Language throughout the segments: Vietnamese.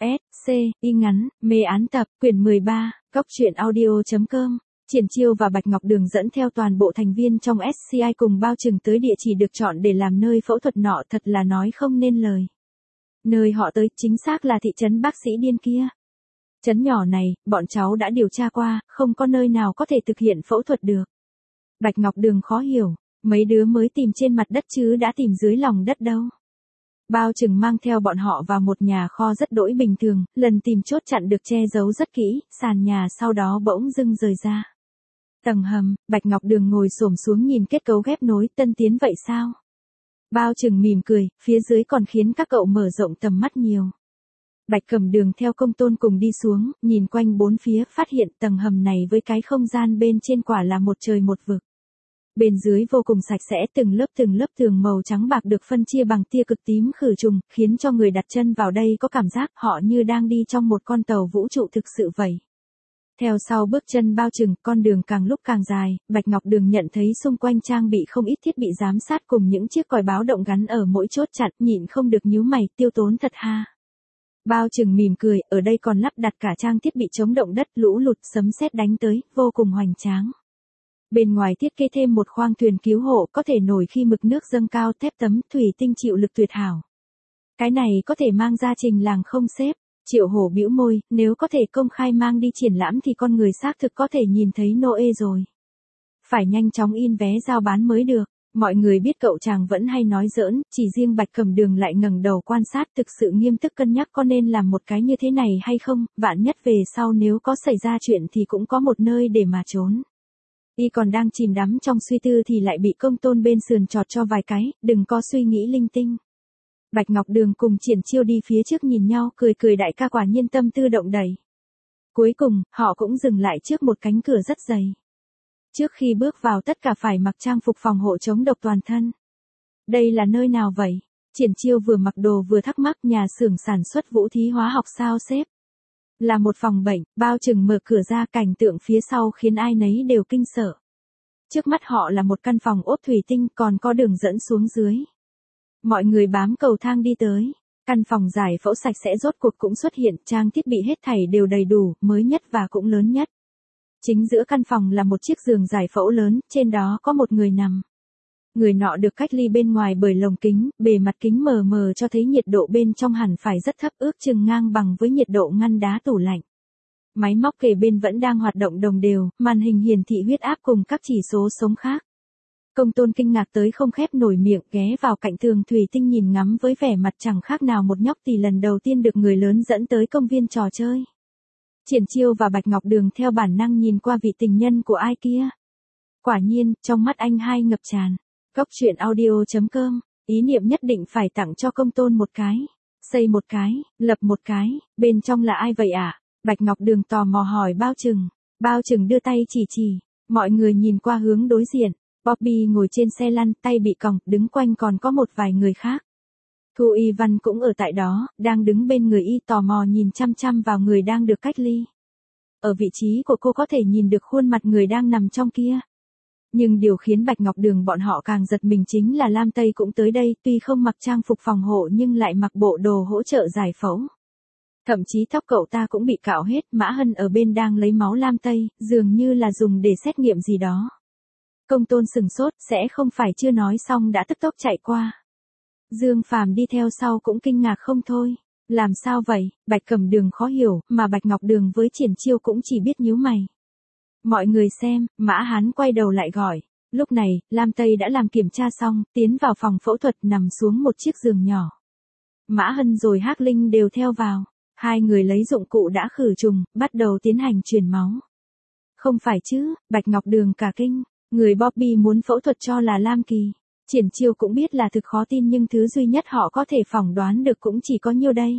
S, C, y ngắn, mê án tập, quyển 13, Cóc truyện audio.com. Triển Chiêu và Bạch Ngọc Đường dẫn theo toàn bộ thành viên trong SCI cùng bao trừng tới địa chỉ được chọn để làm nơi phẫu thuật nọ, thật là nói không nên lời. Nơi họ tới chính xác là thị trấn Bác Sĩ Điên kia. Trấn nhỏ này, bọn cháu đã điều tra qua, không có nơi nào có thể thực hiện phẫu thuật được. Bạch Ngọc Đường khó hiểu, mấy đứa mới tìm trên mặt đất chứ đã tìm dưới lòng đất đâu. Bao trừng mang theo bọn họ vào một nhà kho rất đỗi bình thường, lần tìm chốt chặn được che giấu rất kỹ, sàn nhà sau đó bỗng dưng rời ra. Tầng hầm, Bạch Ngọc Đường ngồi xổm xuống nhìn kết cấu ghép nối, tân tiến vậy sao? Bao trừng mỉm cười, phía dưới còn khiến các cậu mở rộng tầm mắt nhiều. Bạch Cẩm Đường theo Công Tôn cùng đi xuống, nhìn quanh bốn phía, phát hiện tầng hầm này với cái không gian bên trên quả là một trời một vực. Bên dưới vô cùng sạch sẽ, từng lớp tường màu trắng bạc được phân chia bằng tia cực tím khử trùng, khiến cho người đặt chân vào đây có cảm giác họ như đang đi trong một con tàu vũ trụ thực sự vậy. Theo sau bước chân bao trừng, con đường càng lúc càng dài, Bạch Ngọc Đường nhận thấy xung quanh trang bị không ít thiết bị giám sát cùng những chiếc còi báo động gắn ở mỗi chốt chặn, nhịn không được nhíu mày, tiêu tốn thật ha. Bao trừng mỉm cười, ở đây còn lắp đặt cả trang thiết bị chống động đất, lũ lụt, sấm sét đánh tới, vô cùng hoành tráng. Bên ngoài thiết kế thêm một khoang thuyền cứu hộ có thể nổi khi mực nước dâng cao, thép tấm, thủy tinh chịu lực tuyệt hảo. Cái này có thể mang ra trình làng không xếp. Triệu Hổ bĩu môi, nếu có thể công khai mang đi triển lãm thì con người xác thực có thể nhìn thấy Noe rồi. Phải nhanh chóng in vé giao bán mới được. Mọi người biết cậu chàng vẫn hay nói giỡn, chỉ riêng Bạch Cẩm Đường lại ngẩng đầu quan sát, thực sự nghiêm túc cân nhắc có nên làm một cái như thế này hay không, vạn nhất về sau nếu có xảy ra chuyện thì cũng có một nơi để mà trốn. Y còn đang chìm đắm trong suy tư thì lại bị Công Tôn bên sườn chọt cho vài cái, đừng có suy nghĩ linh tinh. Bạch Ngọc Đường cùng Triển Chiêu đi phía trước nhìn nhau, cười đại ca quả nhiên tâm tư động đầy. Cuối cùng, họ cũng dừng lại trước một cánh cửa rất dày. Trước khi bước vào tất cả phải mặc trang phục phòng hộ chống độc toàn thân. Đây là nơi nào vậy? Triển Chiêu vừa mặc đồ vừa thắc mắc, nhà xưởng sản xuất vũ khí hóa học sao xếp? Là một phòng bệnh, bao trừng mở cửa ra, cảnh tượng phía sau khiến ai nấy đều kinh sợ. Trước mắt họ là một căn phòng ốp thủy tinh, còn có đường dẫn xuống dưới. Mọi người bám cầu thang đi tới. Căn phòng giải phẫu sạch sẽ rốt cuộc cũng xuất hiện, trang thiết bị hết thảy đều đầy đủ, mới nhất và cũng lớn nhất. Chính giữa căn phòng là một chiếc giường giải phẫu lớn, trên đó có một người nằm. Người nọ được cách ly bên ngoài bởi lồng kính, bề mặt kính mờ mờ cho thấy nhiệt độ bên trong hẳn phải rất thấp, ước chừng ngang bằng với nhiệt độ ngăn đá tủ lạnh. Máy móc kề bên vẫn đang hoạt động đồng đều, màn hình hiển thị huyết áp cùng các chỉ số sống khác. Công Tôn kinh ngạc tới không khép nổi miệng, ghé vào cạnh tường thủy tinh nhìn ngắm với vẻ mặt chẳng khác nào một nhóc tỳ lần đầu tiên được người lớn dẫn tới công viên trò chơi. Triển Chiêu và Bạch Ngọc Đường theo bản năng nhìn qua vị tình nhân của ai kia. Quả nhiên, trong mắt anh hai ngập tràn. Cóc truyện audio.com, ý niệm nhất định phải tặng cho Công Tôn một cái, xây một cái, lập một cái, bên trong là ai vậy ạ? Bạch Ngọc Đường tò mò hỏi Bao trừng đưa tay chỉ, mọi người nhìn qua hướng đối diện. Bobby ngồi trên xe lăn, tay bị còng, đứng quanh còn có một vài người khác. Thu Y Văn cũng ở tại đó, đang đứng bên người y tò mò nhìn chăm chăm vào người đang được cách ly. Ở vị trí của cô có thể nhìn được khuôn mặt người đang nằm trong kia. Nhưng điều khiến Bạch Ngọc Đường bọn họ càng giật mình chính là Lam Tây cũng tới đây, tuy không mặc trang phục phòng hộ nhưng lại mặc bộ đồ hỗ trợ giải phẫu. Thậm chí tóc cậu ta cũng bị cạo hết, Mã Hân ở bên đang lấy máu Lam Tây, dường như là dùng để xét nghiệm gì đó. Công Tôn sừng sốt, sẽ không phải chưa nói xong đã tức tốc chạy qua. Dương Phàm đi theo sau cũng kinh ngạc không thôi. Làm sao vậy? Bạch Cẩm Đường khó hiểu, mà Bạch Ngọc Đường với Triển Chiêu cũng chỉ biết nhíu mày. Mọi người xem, Mã Hán quay đầu lại gọi. Lúc này, Lam Tây đã làm kiểm tra xong, tiến vào phòng phẫu thuật nằm xuống một chiếc giường nhỏ. Mã Hân rồi Hắc Linh đều theo vào. Hai người lấy dụng cụ đã khử trùng, bắt đầu tiến hành truyền máu. Không phải chứ, Bạch Ngọc Đường cả kinh. Người Bobby muốn phẫu thuật cho là Lam Kỳ. Triển Chiêu cũng biết là thực khó tin nhưng thứ duy nhất họ có thể phỏng đoán được cũng chỉ có nhiêu đây.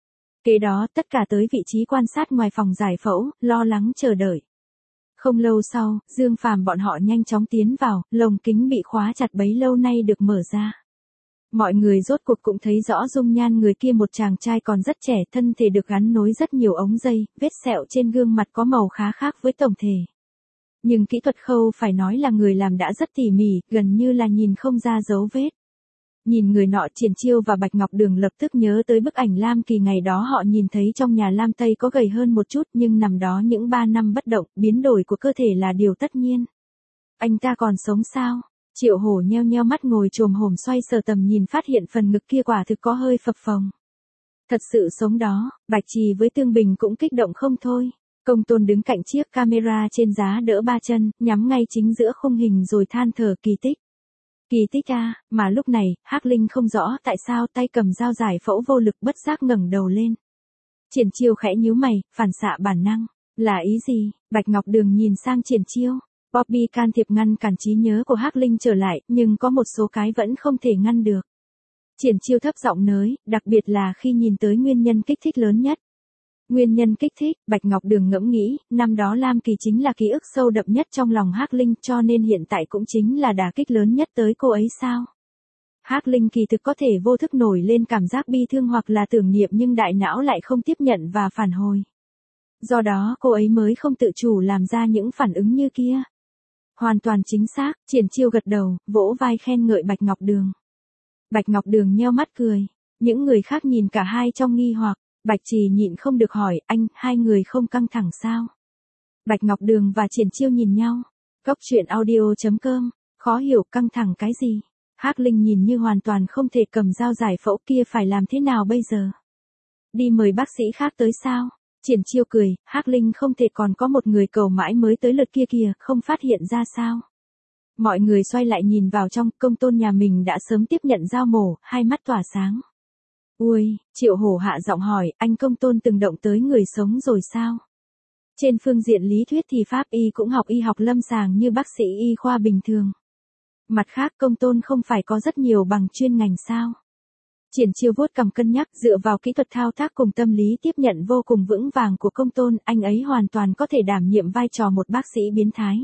Kế đó tất cả tới vị trí quan sát ngoài phòng giải phẫu, lo lắng chờ đợi. Không lâu sau, Dương Phàm bọn họ nhanh chóng tiến vào, lồng kính bị khóa chặt bấy lâu nay được mở ra. Mọi người rốt cuộc cũng thấy rõ dung nhan người kia, một chàng trai còn rất trẻ, thân thể được gắn nối rất nhiều ống dây, vết sẹo trên gương mặt có màu khá khác với tổng thể. Nhưng kỹ thuật khâu phải nói là người làm đã rất tỉ mỉ, gần như là nhìn không ra dấu vết. Nhìn người nọ, Triển Chiêu và Bạch Ngọc Đường lập tức nhớ tới bức ảnh Lam Kỳ ngày đó họ nhìn thấy trong nhà Lam Tây có gầy hơn một chút nhưng nằm đó những 3 năm bất động, biến đổi của cơ thể là điều tất nhiên. Anh ta còn sống sao? Triệu Hổ nheo nheo mắt ngồi chồm hổm xoay sờ tầm nhìn phát hiện phần ngực kia quả thực có hơi phập phồng. Thật sự sống đó, Bạch Trì với Tương Bình cũng kích động không thôi. Công Tôn đứng cạnh chiếc camera trên giá đỡ 3 chân, nhắm ngay chính giữa khung hình rồi than thở kỳ tích. Kỳ tích à, mà lúc này, Hắc Linh không rõ tại sao tay cầm dao giải phẫu vô lực bất giác ngẩng đầu lên. Triển Chiêu khẽ nhíu mày, phản xạ bản năng. Là ý gì? Bạch Ngọc Đường nhìn sang Triển Chiêu. Bobby can thiệp ngăn cản trí nhớ của Hắc Linh trở lại, nhưng có một số cái vẫn không thể ngăn được. Triển Chiêu thấp giọng nới, đặc biệt là khi nhìn tới nguyên nhân kích thích lớn nhất. Nguyên nhân kích thích, Bạch Ngọc Đường ngẫm nghĩ, năm đó Lam Kỳ chính là ký ức sâu đậm nhất trong lòng Hắc Linh cho nên hiện tại cũng chính là đả kích lớn nhất tới cô ấy sao? Hắc Linh kỳ thực có thể vô thức nổi lên cảm giác bi thương hoặc là tưởng niệm nhưng đại não lại không tiếp nhận và phản hồi. Do đó cô ấy mới không tự chủ làm ra những phản ứng như kia. Hoàn toàn chính xác, Triển Chiêu gật đầu, vỗ vai khen ngợi Bạch Ngọc Đường. Bạch Ngọc Đường nheo mắt cười. Những người khác nhìn cả hai trong nghi hoặc. Bạch Trì nhịn không được hỏi, anh, hai người không căng thẳng sao? Bạch Ngọc Đường và Triển Chiêu nhìn nhau. Góc truyện audio.com, khó hiểu căng thẳng cái gì? Hắc Linh nhìn như hoàn toàn không thể cầm dao giải phẫu kia phải làm thế nào bây giờ? Đi mời bác sĩ khác tới sao? Triển Chiêu cười, Hắc Linh không thể còn có một người cầu mãi mới tới lượt kia kìa, không phát hiện ra sao? Mọi người xoay lại nhìn vào trong, Công Tôn nhà mình đã sớm tiếp nhận dao mổ, hai mắt tỏa sáng. Ui, Triệu Hổ hạ giọng hỏi, anh Công Tôn từng động tới người sống rồi sao? Trên phương diện lý thuyết thì pháp y cũng học y học lâm sàng như bác sĩ y khoa bình thường. Mặt khác Công Tôn không phải có rất nhiều bằng chuyên ngành sao? Triển Chiêu vuốt cằm cân nhắc dựa vào kỹ thuật thao tác cùng tâm lý tiếp nhận vô cùng vững vàng của Công Tôn, anh ấy hoàn toàn có thể đảm nhiệm vai trò một bác sĩ biến thái.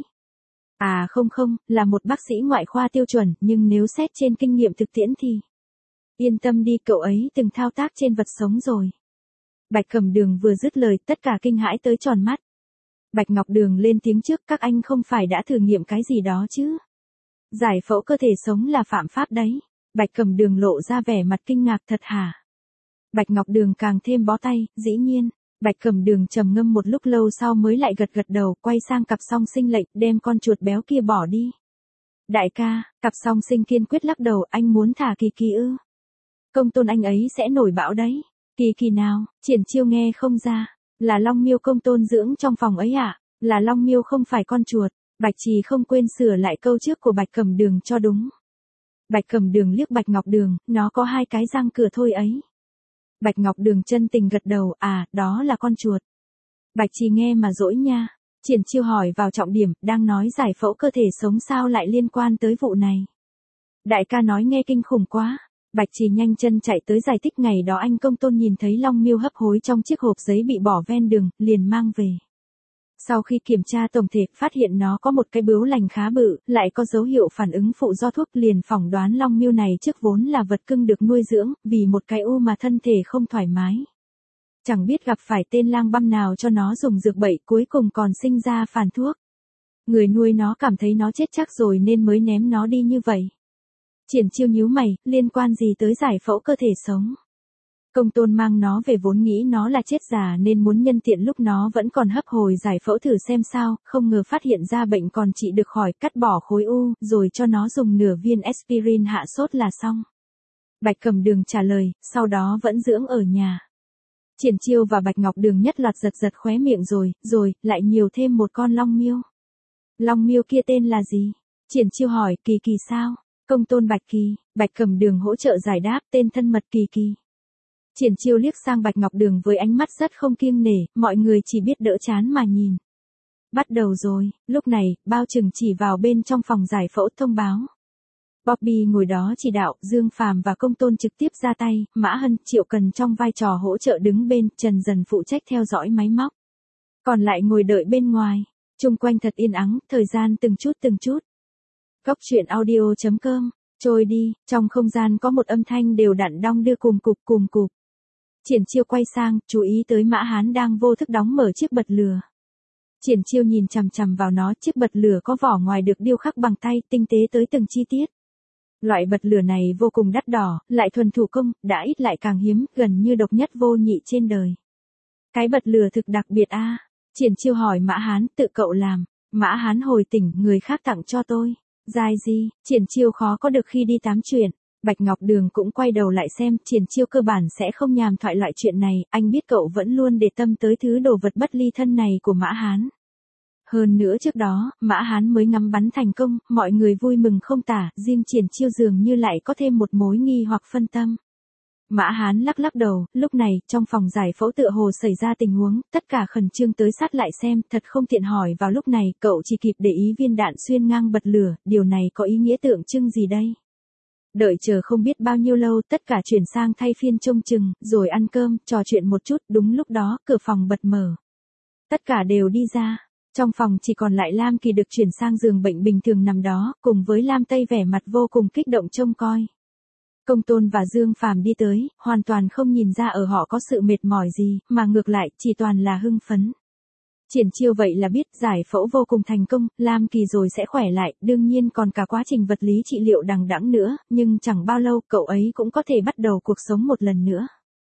À không, là một bác sĩ ngoại khoa tiêu chuẩn, nhưng nếu xét trên kinh nghiệm thực tiễn thì... Yên tâm đi, cậu ấy từng thao tác trên vật sống rồi. Bạch Cẩm Đường vừa dứt lời, tất cả kinh hãi tới tròn mắt. Bạch Ngọc Đường lên tiếng trước, các anh không phải đã thử nghiệm cái gì đó chứ? Giải phẫu cơ thể sống là phạm pháp đấy. Bạch Cẩm Đường lộ ra vẻ mặt kinh ngạc, thật hả? Bạch Ngọc Đường càng thêm bó tay, dĩ nhiên. Bạch Cẩm Đường trầm ngâm một lúc lâu sau mới lại gật đầu, quay sang cặp song sinh lệnh, đem con chuột béo kia bỏ đi. Đại ca, cặp song sinh kiên quyết lắc đầu, anh muốn thả Kỳ Kỳ ư? Công Tôn anh ấy sẽ nổi bão đấy. Kỳ Kỳ nào? Triển Chiêu nghe không ra. Là Long Miêu Công Tôn dưỡng trong phòng ấy à? Là Long Miêu không phải con chuột. Bạch Trì không quên sửa lại câu trước của Bạch Cẩm Đường cho đúng. Bạch Cẩm Đường liếc Bạch Ngọc Đường, nó có hai cái răng cửa thôi ấy. Bạch Ngọc Đường chân tình gật đầu, à, đó là con chuột. Bạch Trì nghe mà dỗi nha. Triển Chiêu hỏi vào trọng điểm, đang nói giải phẫu cơ thể sống sao lại liên quan tới vụ này. Đại ca nói nghe kinh khủng quá. Bạch Trì nhanh chân chạy tới giải thích ngày đó anh Công Tôn nhìn thấy Long Miêu hấp hối trong chiếc hộp giấy bị bỏ ven đường, liền mang về. Sau khi kiểm tra tổng thể, phát hiện nó có một cái bướu lành khá bự, lại có dấu hiệu phản ứng phụ do thuốc, liền phỏng đoán Long Miêu này trước vốn là vật cưng được nuôi dưỡng, vì một cái u mà thân thể không thoải mái. Chẳng biết gặp phải tên lang băm nào cho nó dùng dược bậy, cuối cùng còn sinh ra phản thuốc. Người nuôi nó cảm thấy nó chết chắc rồi nên mới ném nó đi như vậy. Triển Chiêu nhíu mày, liên quan gì tới giải phẫu cơ thể sống? Công Tôn mang nó về vốn nghĩ nó là chết già nên muốn nhân tiện lúc nó vẫn còn hấp hồi giải phẫu thử xem sao, không ngờ phát hiện ra bệnh còn trị được khỏi, cắt bỏ khối u, rồi cho nó dùng nửa viên aspirin hạ sốt là xong. Bạch Cẩm Đường trả lời, sau đó vẫn dưỡng ở nhà. Triển Chiêu và Bạch Ngọc Đường nhất loạt giật khóe miệng rồi, lại nhiều thêm một con Long Miêu. Long Miêu kia tên là gì? Triển Chiêu hỏi, Kỳ Kỳ sao? Công Tôn Bạch Kỳ, Bạch Cẩm Đường hỗ trợ giải đáp, tên thân mật Kỳ Kỳ. Triển Chiêu liếc sang Bạch Ngọc Đường với ánh mắt rất không kiêng nể, mọi người chỉ biết đỡ chán mà nhìn. Bắt đầu rồi, lúc này, bao trừng chỉ vào bên trong phòng giải phẫu thông báo. Bobby ngồi đó chỉ đạo, Dương Phàm và Công Tôn trực tiếp ra tay, Mã Hân, Triệu Cần trong vai trò hỗ trợ đứng bên, Trần Dần phụ trách theo dõi máy móc. Còn lại ngồi đợi bên ngoài, chung quanh thật yên ắng, thời gian từng chút. Góc truyện audio.com, trôi đi, trong không gian có một âm thanh đều đặn đong đưa cùm cụp. Triển Chiêu quay sang, chú ý tới Mã Hán đang vô thức đóng mở chiếc bật lửa. Triển Chiêu nhìn chằm chằm vào nó, chiếc bật lửa có vỏ ngoài được điêu khắc bằng tay, tinh tế tới từng chi tiết. Loại bật lửa này vô cùng đắt đỏ, lại thuần thủ công, đã ít lại càng hiếm, gần như độc nhất vô nhị trên đời. Cái bật lửa thực đặc biệt a. Triển Chiêu hỏi Mã Hán, tự cậu làm. Mã Hán hồi tỉnh, người khác tặng cho tôi. Dài gì? Triển Chiêu khó có được khi đi tám chuyện. Bạch Ngọc Đường cũng quay đầu lại xem, Triển Chiêu cơ bản sẽ không nhàm thoại loại chuyện này, anh biết cậu vẫn luôn để tâm tới thứ đồ vật bất ly thân này của Mã Hán. Hơn nữa trước đó, Mã Hán mới ngắm bắn thành công, mọi người vui mừng không tả, riêng Triển Chiêu dường như lại có thêm một mối nghi hoặc phân tâm. Mã Hán lắc lắc đầu, lúc này, trong phòng giải phẫu tựa hồ xảy ra tình huống, tất cả khẩn trương tới sát lại xem, thật không tiện hỏi vào lúc này, cậu chỉ kịp để ý viên đạn xuyên ngang bật lửa, điều này có ý nghĩa tượng trưng gì đây? Đợi chờ không biết bao nhiêu lâu, tất cả chuyển sang thay phiên trông chừng, rồi ăn cơm, trò chuyện một chút, đúng lúc đó, cửa phòng bật mở. Tất cả đều đi ra. Trong phòng chỉ còn lại Lam Kỳ được chuyển sang giường bệnh bình thường nằm đó, cùng với Lam Tây vẻ mặt vô cùng kích động trông coi. Công Tôn và Dương Phàm đi tới, hoàn toàn không nhìn ra ở họ có sự mệt mỏi gì, mà ngược lại, chỉ toàn là hưng phấn. Triển Chiêu vậy là biết giải phẫu vô cùng thành công, Lam Kỳ rồi sẽ khỏe lại, đương nhiên còn cả quá trình vật lý trị liệu đằng đẵng nữa, nhưng chẳng bao lâu cậu ấy cũng có thể bắt đầu cuộc sống một lần nữa.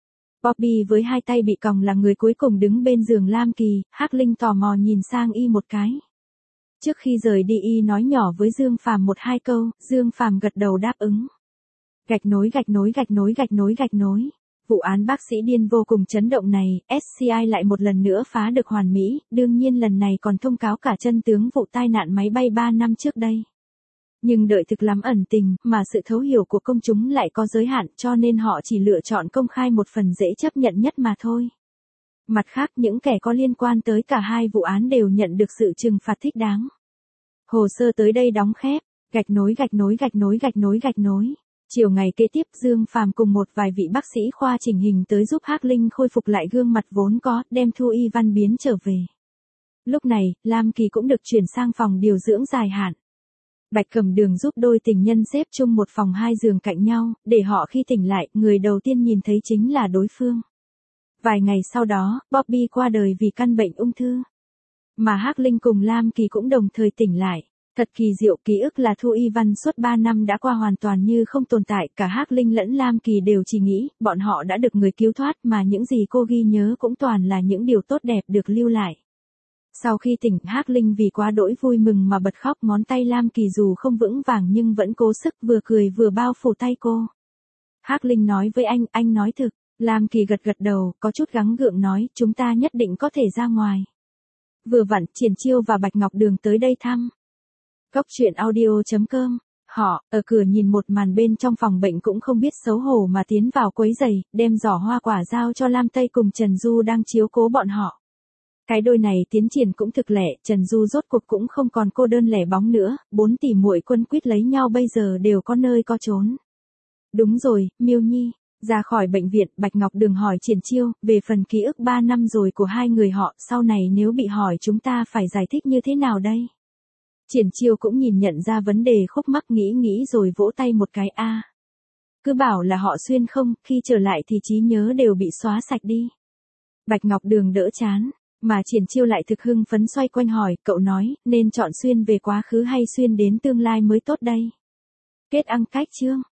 Bobby với hai tay bị còng là người cuối cùng đứng bên giường Lam Kỳ, Hắc Linh tò mò nhìn sang y một cái. Trước khi rời đi y nói nhỏ với Dương Phàm một hai câu, Dương Phàm gật đầu đáp ứng. Gạch nối gạch nối gạch nối gạch nối gạch nối. Vụ án bác sĩ điên vô cùng chấn động này, SCI lại một lần nữa phá được hoàn mỹ, đương nhiên lần này còn thông cáo cả chân tướng vụ tai nạn máy bay 3 năm trước đây. Nhưng đợi thực lắm ẩn tình, mà sự thấu hiểu của công chúng lại có giới hạn, cho nên họ chỉ lựa chọn công khai một phần dễ chấp nhận nhất mà thôi. Mặt khác, những kẻ có liên quan tới cả hai vụ án đều nhận được sự trừng phạt thích đáng. Hồ sơ tới đây đóng khép, gạch nối gạch nối gạch nối gạch nối gạch nối. Chiều ngày kế tiếp, Dương Phàm cùng một vài vị bác sĩ khoa chỉnh hình tới giúp Hắc Linh khôi phục lại gương mặt vốn có, đem Thu Y Văn biến trở về. Lúc này, Lam Kỳ cũng được chuyển sang phòng điều dưỡng dài hạn. Bạch Cẩm Đường giúp đôi tình nhân xếp chung một phòng hai giường cạnh nhau, để họ khi tỉnh lại, người đầu tiên nhìn thấy chính là đối phương. Vài ngày sau đó, Bobby qua đời vì căn bệnh ung thư. Mà Hắc Linh cùng Lam Kỳ cũng đồng thời tỉnh lại. Thật kỳ diệu, ký ức là Thu Y Văn suốt 3 năm đã qua hoàn toàn như không tồn tại, cả Hắc Linh lẫn Lam Kỳ đều chỉ nghĩ, bọn họ đã được người cứu thoát mà những gì cô ghi nhớ cũng toàn là những điều tốt đẹp được lưu lại. Sau khi tỉnh, Hắc Linh vì quá đỗi vui mừng mà bật khóc, ngón tay Lam Kỳ dù không vững vàng nhưng vẫn cố sức vừa cười vừa bao phủ tay cô. Hắc Linh nói với anh nói thực. Lam Kỳ gật gật đầu, có chút gắng gượng nói, chúng ta nhất định có thể ra ngoài. Vừa vặn, Triển Chiêu và Bạch Ngọc Đường tới đây thăm. Góc truyện audio.com. Họ, ở cửa nhìn một màn bên trong phòng bệnh cũng không biết xấu hổ mà tiến vào quấy giày, đem giỏ hoa quả giao cho Lam Tây cùng Trần Du đang chiếu cố bọn họ. Cái đôi này tiến triển cũng thực lẻ, Trần Du rốt cuộc cũng không còn cô đơn lẻ bóng nữa, 4 tỷ muội quân quýt lấy nhau bây giờ đều có nơi có trốn. Đúng rồi, Miêu Nhi. Ra khỏi bệnh viện, Bạch Ngọc Đường hỏi Triển Chiêu, về phần ký ức 3 năm rồi của hai người họ, sau này nếu bị hỏi chúng ta phải giải thích như thế nào đây? Triển Chiêu cũng nhìn nhận ra vấn đề khúc mắc, nghĩ rồi vỗ tay một cái a. Cứ bảo là họ xuyên không, khi trở lại thì trí nhớ đều bị xóa sạch đi. Bạch Ngọc Đường đỡ chán, mà Triển Chiêu lại thực hưng phấn xoay quanh hỏi, cậu nói, nên chọn xuyên về quá khứ hay xuyên đến tương lai mới tốt đây? Kết ăn cách chương.